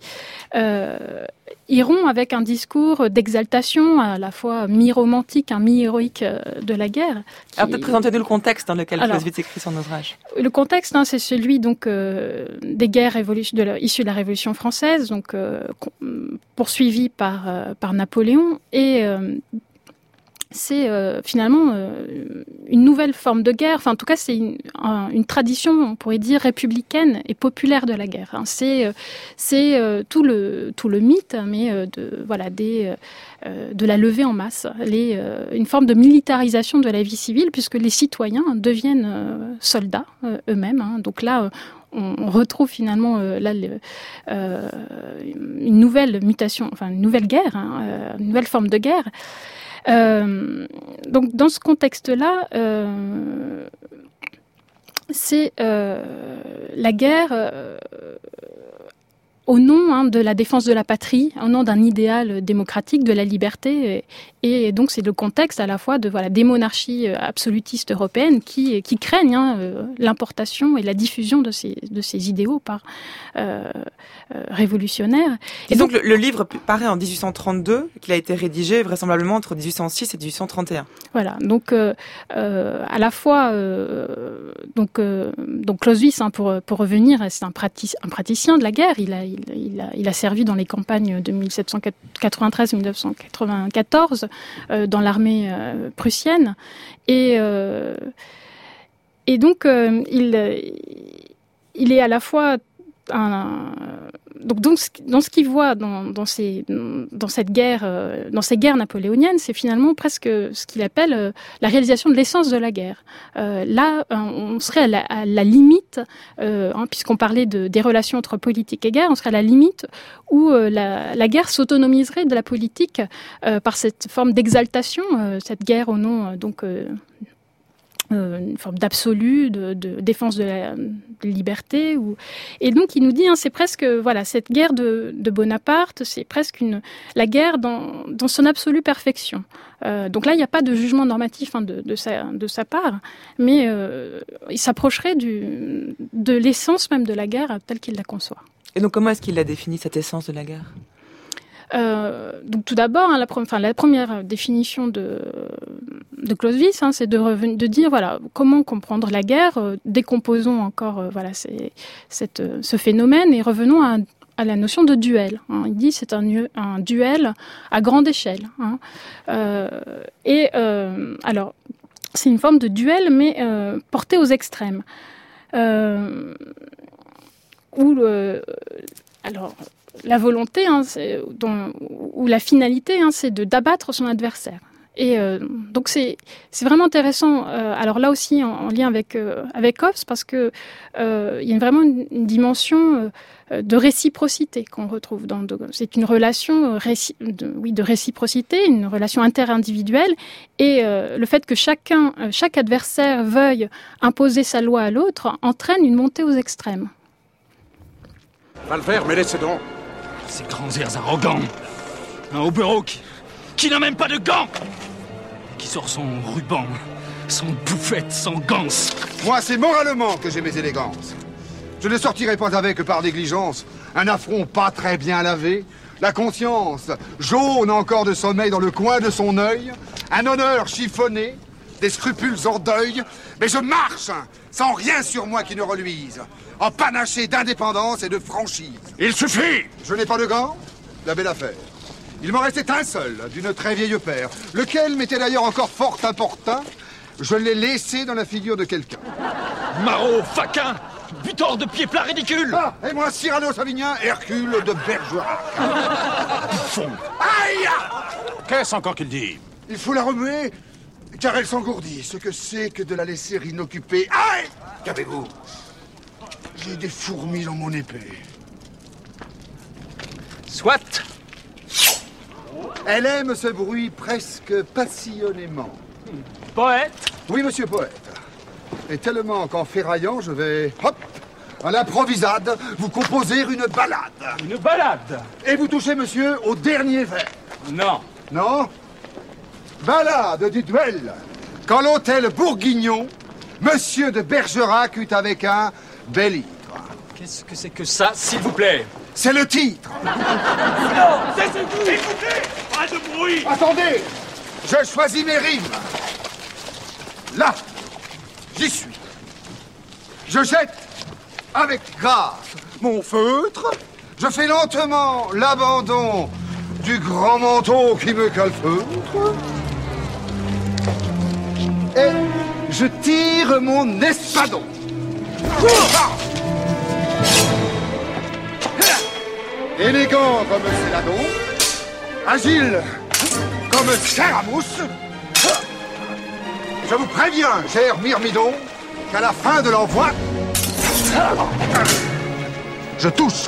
iront avec un discours d'exaltation à la fois mi-romantique, mi-héroïque de la guerre. Alors peut-être présentez-nous le contexte dans lequel Clausewitz écrit son ouvrage. Le contexte, c'est celui donc des guerres issues de la Révolution française, donc poursuivies par Napoléon, et c'est finalement une nouvelle forme de guerre. Enfin, en tout cas, c'est une tradition, on pourrait dire, républicaine et populaire de la guerre. C'est tout le mythe, mais de la levée en masse, une forme de militarisation de la vie civile, puisque les citoyens deviennent soldats eux-mêmes. Donc là, on retrouve finalement une nouvelle mutation, enfin une nouvelle guerre, une nouvelle forme de guerre. Donc dans ce contexte-là, c'est la guerre au nom de la défense de la patrie, au nom d'un idéal démocratique, de la liberté, et donc c'est le contexte à la fois des monarchies absolutistes européennes qui craignent l'importation et la diffusion de ces idéaux par révolutionnaires. Et donc le livre paraît en 1832, qu'il a été rédigé vraisemblablement entre 1806 et 1831. Voilà, donc à la fois donc Clausewitz, pour revenir, c'est un praticien de la guerre. Il a servi dans les campagnes de 1793-1994 dans l'armée prussienne, et donc il est à la fois donc dans ce qu'il voit dans ces guerres napoléoniennes, c'est finalement presque ce qu'il appelle la réalisation de l'essence de la guerre. Là, on serait à la limite, puisqu'on parlait des relations entre politique et guerre, on serait à la limite où la guerre s'autonomiserait de la politique par cette forme d'exaltation, cette guerre au nom une forme d'absolu, de défense de la liberté. Et donc, il nous dit, c'est presque, cette guerre de Bonaparte, c'est presque la guerre dans son absolue perfection. Donc là, il n'y a pas de jugement normatif de sa part, mais il s'approcherait de l'essence même de la guerre telle qu'il la conçoit. Et donc, comment est-ce qu'il a défini cette essence de la guerre ? Donc tout d'abord, la première définition de Clausewitz, c'est de dire comment comprendre la guerre, décomposons encore ce phénomène et revenons à la notion de duel. Il dit c'est un duel à grande échelle. Alors c'est une forme de duel, mais porté aux extrêmes. Alors, la volonté, ou la finalité, c'est d'abattre son adversaire. Et donc c'est vraiment intéressant. Alors là aussi en lien avec Hobbes, parce que il y a vraiment une dimension de réciprocité qu'on retrouve c'est une relation de réciprocité, une relation interindividuelle, et le fait que chaque adversaire veuille imposer sa loi à l'autre entraîne une montée aux extrêmes. Va le faire, mais laissez donc. Ces grands airs arrogants. Un hobereau qui n'a même pas de gants, qui sort son ruban, son bouffette, son ganse. Moi, c'est moralement que j'ai mes élégances. Je ne sortirai pas avec par négligence. Un affront pas très bien lavé, la conscience jaune encore de sommeil dans le coin de son œil, un honneur chiffonné, des scrupules en deuil, mais je marche sans rien sur moi qui ne reluise, en panaché d'indépendance et de franchise. Il suffit! Je n'ai pas de gants? La belle affaire. Il m'en restait un seul, d'une très vieille paire, lequel m'était d'ailleurs encore fort importun. Je l'ai laissé dans la figure de quelqu'un. Maraud, faquin, butor de pieds plats ridicule. Ah, et moi, Cyrano Savinien, Hercule de Bergerac. Bouffon. Aïe! Qu'est-ce encore qu'il dit? Il faut la remuer, car elle s'engourdit. Ce que c'est que de la laisser inoccupée. Aïe! Qu'avez-vous? J'ai des fourmis dans mon épée. Soit. Elle aime ce bruit presque passionnément. Poète? Oui, monsieur poète. Et tellement qu'en ferraillant, je vais, hop, à l'improvisade, vous composer une ballade. Une ballade? Et vous touchez, monsieur, au dernier vers. Non. Non? Ballade du duel. Quand l'hôtel Bourguignon, monsieur de Bergerac eut avec un bel ivre. Qu'est-ce que c'est que ça, s'il vous plaît? C'est le titre. Non, écoutez, pas de bruit. Attendez, je choisis mes rimes. Là, j'y suis. Je jette avec grâce mon feutre. Je fais lentement l'abandon du grand manteau qui me calfeutre. Et je tire mon espadon. Élégant comme Céladon, agile comme Scaramouche. Je vous préviens, cher Myrmidon, qu'à la fin de l'envoi, je touche.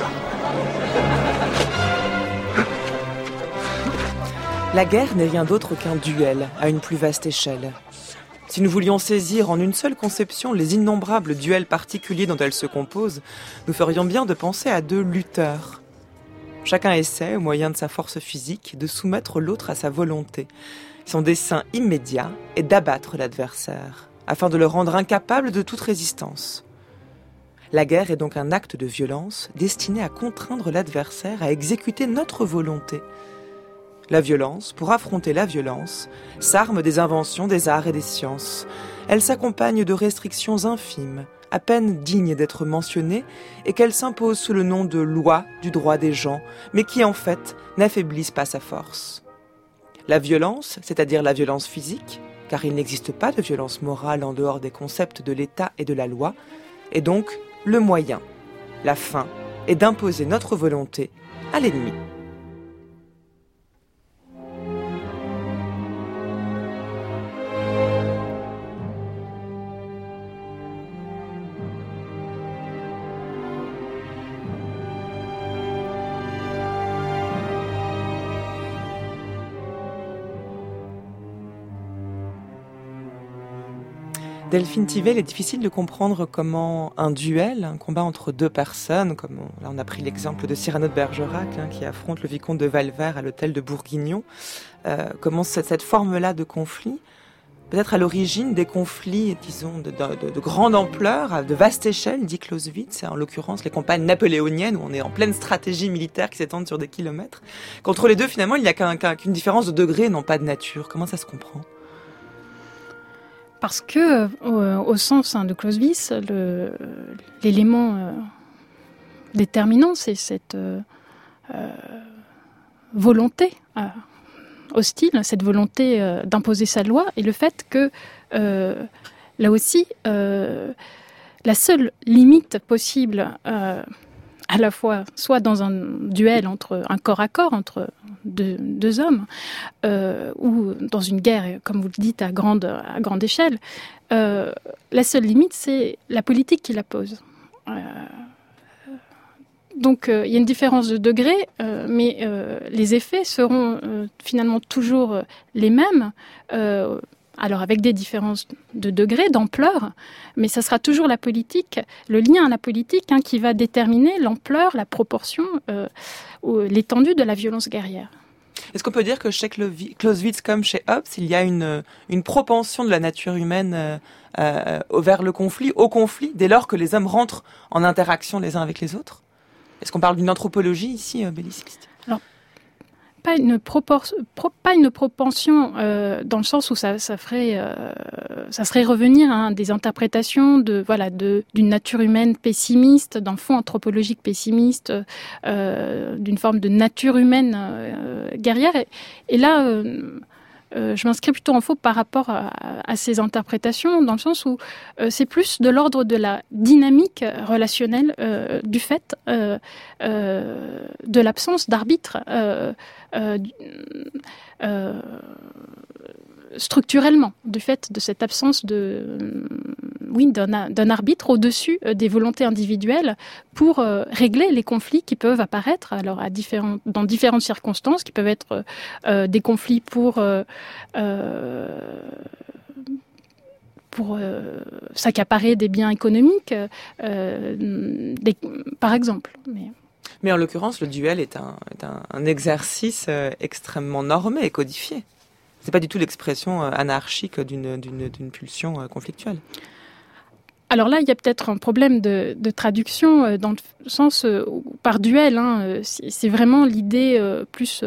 La guerre n'est rien d'autre qu'un duel à une plus vaste échelle. Si nous voulions saisir en une seule conception les innombrables duels particuliers dont elle se compose, nous ferions bien de penser à deux lutteurs. Chacun essaie, au moyen de sa force physique, de soumettre l'autre à sa volonté. Son dessein immédiat est d'abattre l'adversaire, afin de le rendre incapable de toute résistance. La guerre est donc un acte de violence destiné à contraindre l'adversaire à exécuter notre volonté. La violence, pour affronter la violence, s'arme des inventions des arts et des sciences. Elle s'accompagne de restrictions infimes, à peine dignes d'être mentionnées, et qu'elle s'impose sous le nom de loi du droit des gens, mais qui en fait n'affaiblissent pas sa force. La violence, c'est-à-dire la violence physique, car il n'existe pas de violence morale en dehors des concepts de l'État et de la loi, est donc le moyen. La fin est d'imposer notre volonté à l'ennemi. Delphine Thivet, il est difficile de comprendre comment un duel, un combat entre deux personnes, comme là on a pris l'exemple de Cyrano de Bergerac, qui affronte le vicomte de Valvert à l'hôtel de Bourguignon, comment cette forme-là de conflit, peut-être à l'origine des conflits, disons, de grande ampleur, de vaste échelle, dit Clausewitz, en l'occurrence les campagnes napoléoniennes, où on est en pleine stratégie militaire qui s'étend sur des kilomètres. Qu'entre les deux, finalement, il n'y a qu'une différence de degré, non pas de nature. Comment ça se comprend ? Parce que, au sens de Clausewitz, l'élément déterminant, c'est cette volonté hostile, cette volonté d'imposer sa loi, et le fait que, là aussi, la seule limite possible, à la fois soit dans un duel un corps à corps entre deux hommes, ou dans une guerre, comme vous le dites, à grande échelle, la seule limite, c'est la politique qui la pose. Donc il y a une différence de degré, mais les effets seront finalement toujours les mêmes, alors avec des différences de degré, d'ampleur, mais ça sera toujours la politique, le lien à la politique qui va déterminer l'ampleur, la proportion, l'étendue de la violence guerrière. Est-ce qu'on peut dire que chez Clausewitz comme chez Hobbes, il y a une propension de la nature humaine vers le conflit, au conflit, dès lors que les hommes rentrent en interaction les uns avec les autres ? Est-ce qu'on parle d'une anthropologie ici, Bélie Sixtien ? Alors, pas une propension dans le sens où ça serait revenir à des interprétations d'une nature humaine pessimiste, d'un fond anthropologique pessimiste, d'une forme de nature humaine guerrière. Et là, je m'inscris plutôt en faux par rapport à ces interprétations, dans le sens où c'est plus de l'ordre de la dynamique relationnelle du fait de l'absence d'arbitre structurellement, du fait de cette absence d'un arbitre au-dessus des volontés individuelles pour régler les conflits qui peuvent apparaître alors dans différentes circonstances, qui peuvent être des conflits pour s'accaparer des biens économiques, par exemple. Mais en l'occurrence, le duel est un exercice extrêmement normé et codifié. C'est pas du tout l'expression anarchique d'une pulsion conflictuelle. Alors là, il y a peut-être un problème de traduction dans le sens par duel. C'est vraiment l'idée plus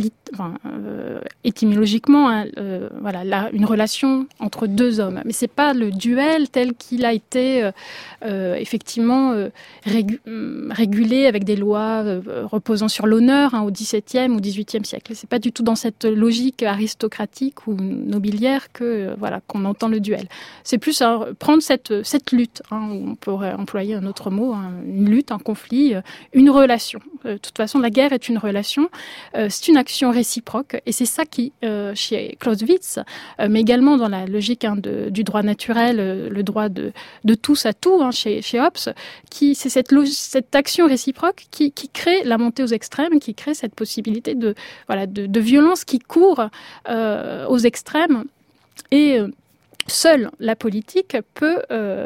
étymologiquement, une relation entre deux hommes. Mais c'est pas le duel tel qu'il a été effectivement régulé avec des lois reposant sur l'honneur au XVIIe ou XVIIIe siècle. C'est pas du tout dans cette logique aristocratique ou nobiliaire qu'on entend le duel. C'est plus prendre cette lutte, on pourrait employer un autre mot, une lutte, un conflit, une relation. De toute façon, la guerre est une relation, c'est une action réciproque, et c'est ça qui, chez Clausewitz, mais également dans la logique du droit naturel, le droit de tous à tout, chez Hobbes, c'est cette action réciproque qui crée la montée aux extrêmes, qui crée cette possibilité de violence qui court aux extrêmes, et seule la politique peut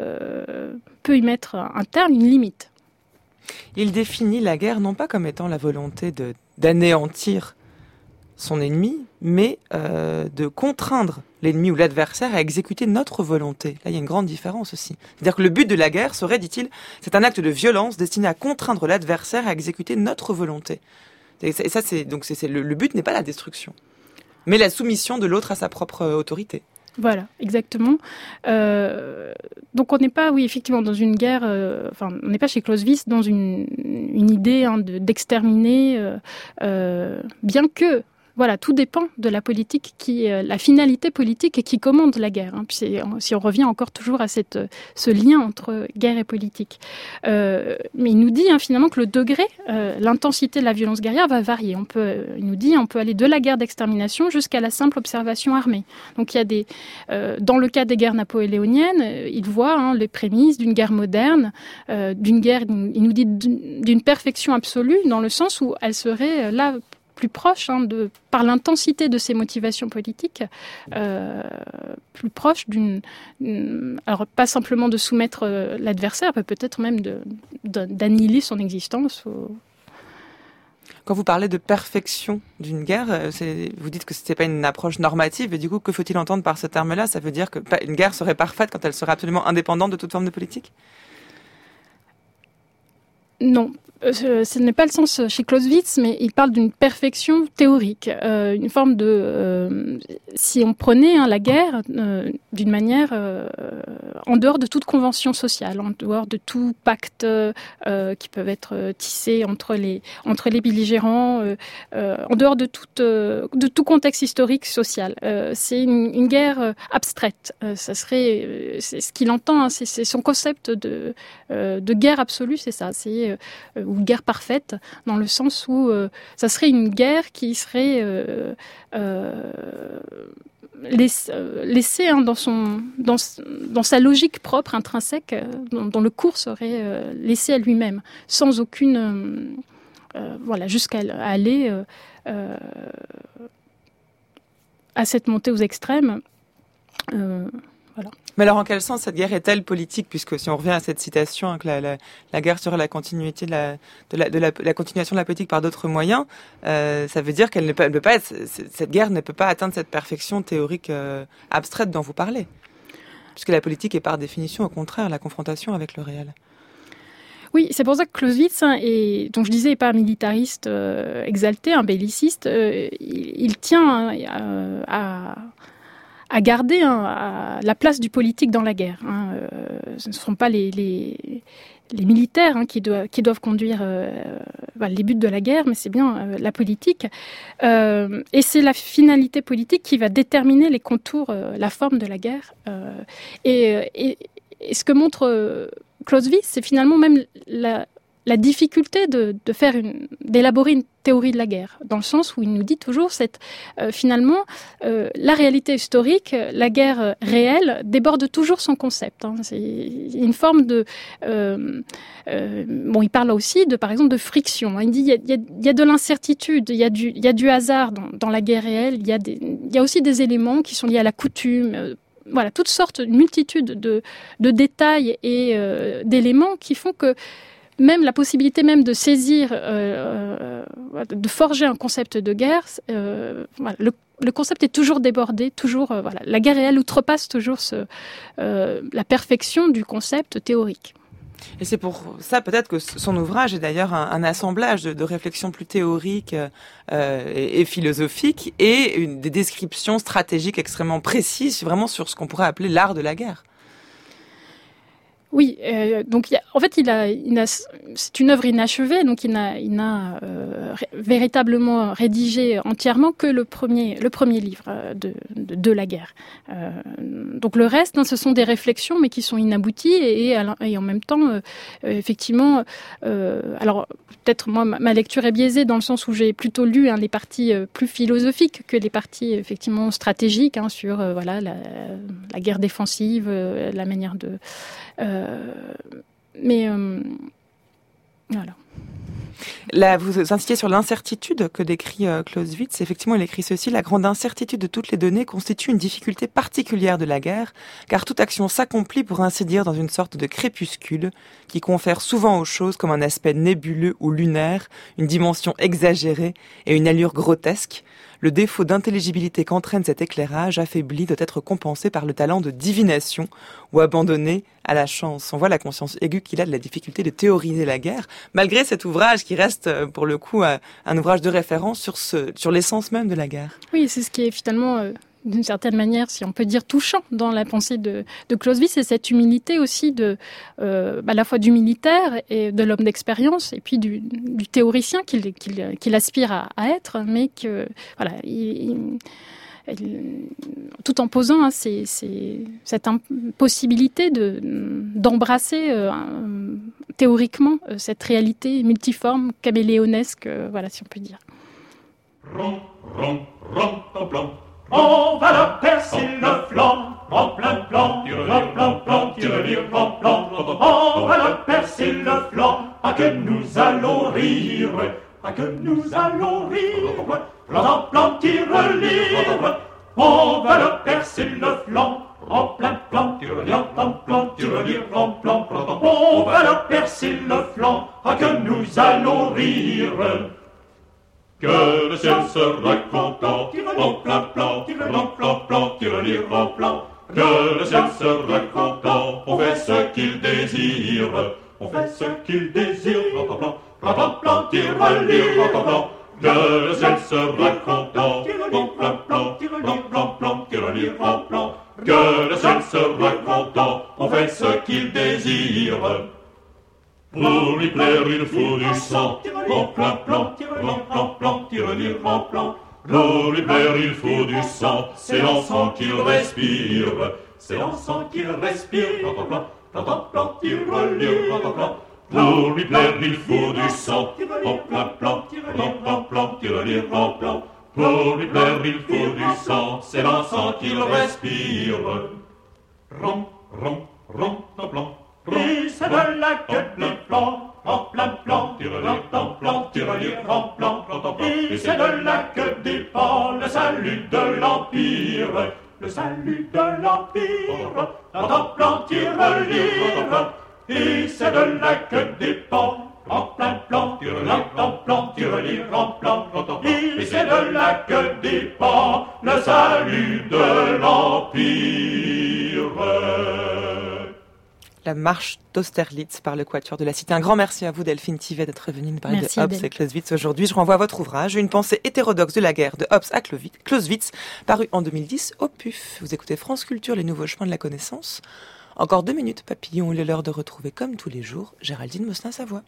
y mettre un terme, une limite. Il définit la guerre non pas comme étant la volonté d'anéantir son ennemi, mais de contraindre l'ennemi ou l'adversaire à exécuter notre volonté. Là, il y a une grande différence aussi. C'est-à-dire que le but de la guerre serait, dit-il, c'est un acte de violence destiné à contraindre l'adversaire à exécuter notre volonté. Et ça, le but n'est pas la destruction, mais la soumission de l'autre à sa propre autorité. Voilà, exactement. Donc on n'est pas, effectivement, dans une guerre. On n'est pas chez Clausewitz dans une idée d'exterminer, bien que. Voilà, tout dépend de la politique la finalité politique qui commande la guerre. Si on revient encore toujours à ce lien entre guerre et politique. Mais il nous dit finalement que le degré, l'intensité de la violence guerrière va varier. Il nous dit on peut aller de la guerre d'extermination jusqu'à la simple observation armée. Donc il y a dans le cas des guerres napoléoniennes, il voit les prémices d'une guerre moderne, d'une guerre, il nous dit d'une perfection absolue, dans le sens où elle serait là plus proche, par l'intensité de ses motivations politiques, plus proche alors pas simplement de soumettre l'adversaire, mais peut-être même d'annihiler son existence. Quand vous parlez de perfection d'une guerre, vous dites que c'était pas une approche normative, et du coup, que faut-il entendre par ce terme-là ? Ça veut dire qu'une guerre serait parfaite quand elle serait absolument indépendante de toute forme de politique ? Non. Ce n'est pas le sens chez Clausewitz, mais il parle d'une perfection théorique, une forme de... si on prenait la guerre d'une manière en dehors de toute convention sociale, en dehors de tout pacte qui peuvent être tissés entre les belligérants, en dehors de tout contexte historique, social. C'est une guerre abstraite. Ça serait, c'est ce qu'il entend, c'est son concept de guerre absolue, c'est ça. C'est ou guerre parfaite, dans le sens où ça serait une guerre qui serait laissée dans sa logique propre, intrinsèque, dont le cours serait laissé à lui-même, sans aucune... jusqu'à aller à cette montée aux extrêmes. Voilà. Mais alors, en quel sens cette guerre est-elle politique, puisque si on revient à cette citation, que la guerre sera la continuité la continuation de la politique par d'autres moyens, ça veut dire qu'elle ne peut pas être, cette guerre ne peut pas atteindre cette perfection théorique abstraite dont vous parlez, puisque la politique est par définition, au contraire, la confrontation avec le réel. Oui, c'est pour ça que Clausewitz, dont je disais, n'est pas un militariste exalté, un belliciste. Il tient à garder la place du politique dans la guerre. Ce ne seront pas les militaires qui doivent conduire les buts de la guerre, mais c'est bien la politique. Et c'est la finalité politique qui va déterminer les contours, la forme de la guerre. Et ce que montre Clausewitz, c'est finalement même la difficulté d'élaborer une théorie de la guerre, dans le sens où il nous dit toujours finalement la réalité historique, la guerre réelle déborde toujours son concept. C'est une forme de il parle aussi par exemple de friction. Il dit il y a de l'incertitude, il y a du hasard dans la guerre réelle. Il y a aussi des éléments qui sont liés à la coutume. Toutes sortes, une multitude de détails et d'éléments qui font que même la possibilité même de saisir, de forger un concept de guerre, le concept est toujours débordé, toujours, la guerre réelle outrepasse toujours la perfection du concept théorique. Et c'est pour ça peut-être que son ouvrage est d'ailleurs un assemblage de réflexions plus théoriques et philosophiques et des descriptions stratégiques extrêmement précises, vraiment sur ce qu'on pourrait appeler l'art de la guerre. Oui, donc en fait, c'est une œuvre inachevée, donc il n'a véritablement rédigé entièrement que le premier livre de la guerre. Donc le reste, ce sont des réflexions, mais qui sont inabouties et en même temps, effectivement, alors peut-être moi ma lecture est biaisée dans le sens où j'ai plutôt lu les parties plus philosophiques que les parties effectivement stratégiques sur la guerre défensive, la manière de voilà. Là, vous insistiez sur l'incertitude que décrit Clausewitz. Effectivement, il écrit ceci: la grande incertitude de toutes les données constitue une difficulté particulière de la guerre, car toute action s'accomplit pour ainsi dire dans une sorte de crépuscule qui confère souvent aux choses comme un aspect nébuleux ou lunaire, une dimension exagérée et une allure grotesque. Le défaut d'intelligibilité qu'entraîne cet éclairage affaibli doit être compensé par le talent de divination ou abandonné à la chance. On voit la conscience aiguë qu'il a de la difficulté de théoriser la guerre, malgré cet ouvrage qui reste pour le coup un ouvrage de référence sur l'essence même de la guerre. Oui, c'est ce qui est finalement... d'une certaine manière, si on peut dire, touchant dans la pensée de Clausewitz, c'est cette humilité aussi à la fois du militaire et de l'homme d'expérience, et puis du théoricien qu'il aspire à être, mais que tout en posant cette impossibilité d'embrasser théoriquement cette réalité multiforme, caméléonesque, si on peut dire. On va leur percer le flanc, en plein plan, plan, tire-lire, plan. On va leur percer le flanc, à que nous allons rire, plan, tire-lire. On va leur percer le flanc, en plein plan, tire-lire, plan. On va leur percer le flanc, à que nous allons rire. Que le ciel sera content, en plein plan, tire-lire, plan. Que le ciel sera content, on fait ce qu'il désire. on fait ce qu'il désire. Plan, plan, plan, plan, tirelire, plan, plan, que le ciel sera content. Plan, plan, plan, plan, plan, tirelire, plan, plan, que le ciel sera content. On fait ce qu'il désire. Pour lui plaire, il faut du sang. Plan, plan, plan, plan, plan, plan, tirelire, plan, plan. Pour lui plaire, il faut du sang. C'est l'encens qu'il respire. C'est l'encens qu'il respire. Plan, plan, plan, plan, plan, tirelire, plan, plan. Pour lui plaire, il faut du sang. Plan, plan, plan, plan, plan, plan, tirelire, plan, plan. Pour lui plaire, il faut du sang. C'est l'encens qu'il respire. Ron, ron, ron, plan. Et c'est de la queue des plans, en plein plan, tirelire, plan, plan, tirelire, en plan, plan, plan. Et c'est de la queue des plans, le salut de l'Empire, le salut de l'Empire, plan, plan, tirelire. Et c'est de la queue des plans, en plein plan, tirelire, plan, tirelire, en plan, plan, plan. Et c'est de la queue des plans, le salut de l'Empire. La marche d'Austerlitz par le Quatuor de la Cité. Un grand merci à vous, Delphine Thivet, d'être venue nous parler de Hobbes et Clausewitz aujourd'hui. Je renvoie à votre ouvrage, Une pensée hétérodoxe de la guerre de Hobbes à Clausewitz, paru en 2010 au PUF. Vous écoutez France Culture, les nouveaux chemins de la connaissance. Encore 2 minutes, papillon. Il est l'heure de retrouver, comme tous les jours, Géraldine Mosselin-Savoie.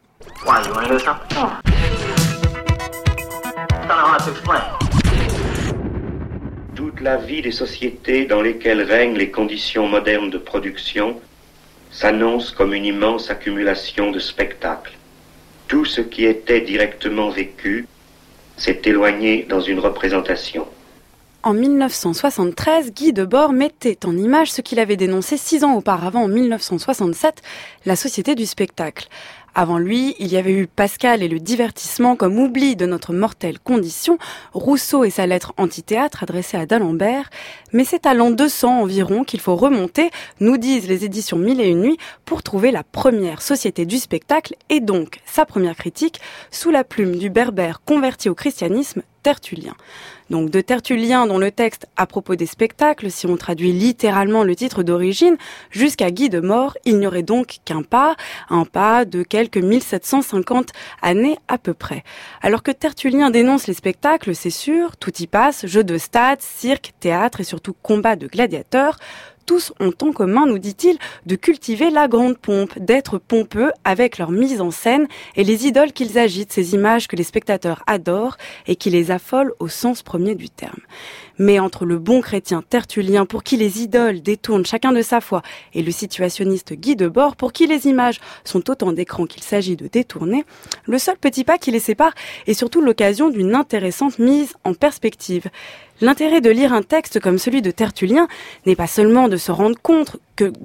Toute la vie des sociétés dans lesquelles règnent les conditions modernes de production s'annonce comme une immense accumulation de spectacles. Tout ce qui était directement vécu s'est éloigné dans une représentation. En 1973, Guy Debord mettait en image ce qu'il avait dénoncé 6 ans auparavant, en 1967, la société du spectacle. Avant lui, il y avait eu Pascal et le divertissement comme oubli de notre mortelle condition, Rousseau et sa lettre anti-théâtre adressée à d'Alembert, mais c'est à l'an 200 environ qu'il faut remonter, nous disent les éditions 1001 nuits, pour trouver la première société du spectacle et donc sa première critique sous la plume du berbère converti au christianisme, Tertullien. Donc de Tertullien dont le texte à propos des spectacles, si on traduit littéralement le titre d'origine, jusqu'à Guy Debord, il n'y aurait donc qu'un pas, un pas de quelques 1750 années à peu près. Alors que Tertullien dénonce les spectacles, c'est sûr, tout y passe, jeux de stade, cirque, théâtre et surtout combats de gladiateurs. Tous ont en commun, nous dit-il, de cultiver la grande pompe, d'être pompeux avec leur mise en scène et les idoles qu'ils agitent, ces images que les spectateurs adorent et qui les affolent au sens premier du terme. Mais entre le bon chrétien Tertullien, pour qui les idoles détournent chacun de sa foi, et le situationniste Guy Debord, pour qui les images sont autant d'écrans qu'il s'agit de détourner, le seul petit pas qui les sépare est surtout l'occasion d'une intéressante mise en perspective. L'intérêt de lire un texte comme celui de Tertullien n'est pas seulement de se rendre compte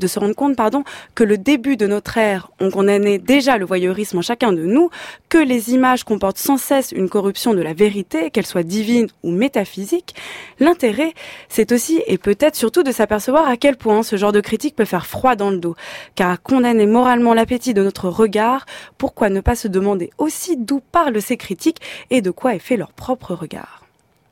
que le début de notre ère ont condamné déjà le voyeurisme en chacun de nous, que les images comportent sans cesse une corruption de la vérité, qu'elle soit divine ou métaphysique. L'intérêt, c'est aussi et peut-être surtout de s'apercevoir à quel point ce genre de critique peut faire froid dans le dos. Car à condamner moralement l'appétit de notre regard, pourquoi ne pas se demander aussi d'où parlent ces critiques et de quoi est fait leur propre regard?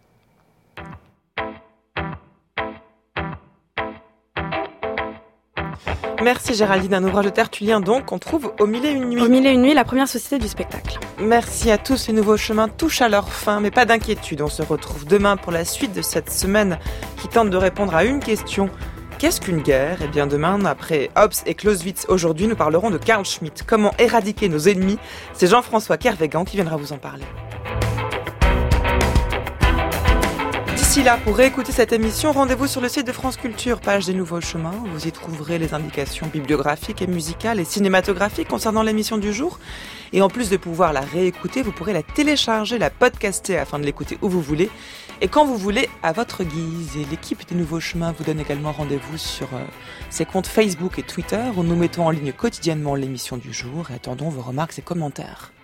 Merci Géraldine, un ouvrage de Tertullien donc qu'on trouve au 1001 nuits. Au 1001 nuits, la première société du spectacle. Merci à tous, les nouveaux chemins touchent à leur fin, mais pas d'inquiétude, on se retrouve demain pour la suite de cette semaine qui tente de répondre à une question. Qu'est-ce qu'une guerre ? Eh bien demain, après Hobbes et Clausewitz, aujourd'hui nous parlerons de Carl Schmitt. Comment éradiquer nos ennemis ? C'est Jean-François Kervégan qui viendra vous en parler. D'ici là, pour réécouter cette émission, rendez-vous sur le site de France Culture, page des Nouveaux Chemins. Vous y trouverez les indications bibliographiques et musicales et cinématographiques concernant l'émission du jour. Et en plus de pouvoir la réécouter, vous pourrez la télécharger, la podcaster afin de l'écouter où vous voulez et quand vous voulez à votre guise. Et l'équipe des Nouveaux Chemins vous donne également rendez-vous sur ses comptes Facebook et Twitter où nous mettons en ligne quotidiennement l'émission du jour et attendons vos remarques et commentaires.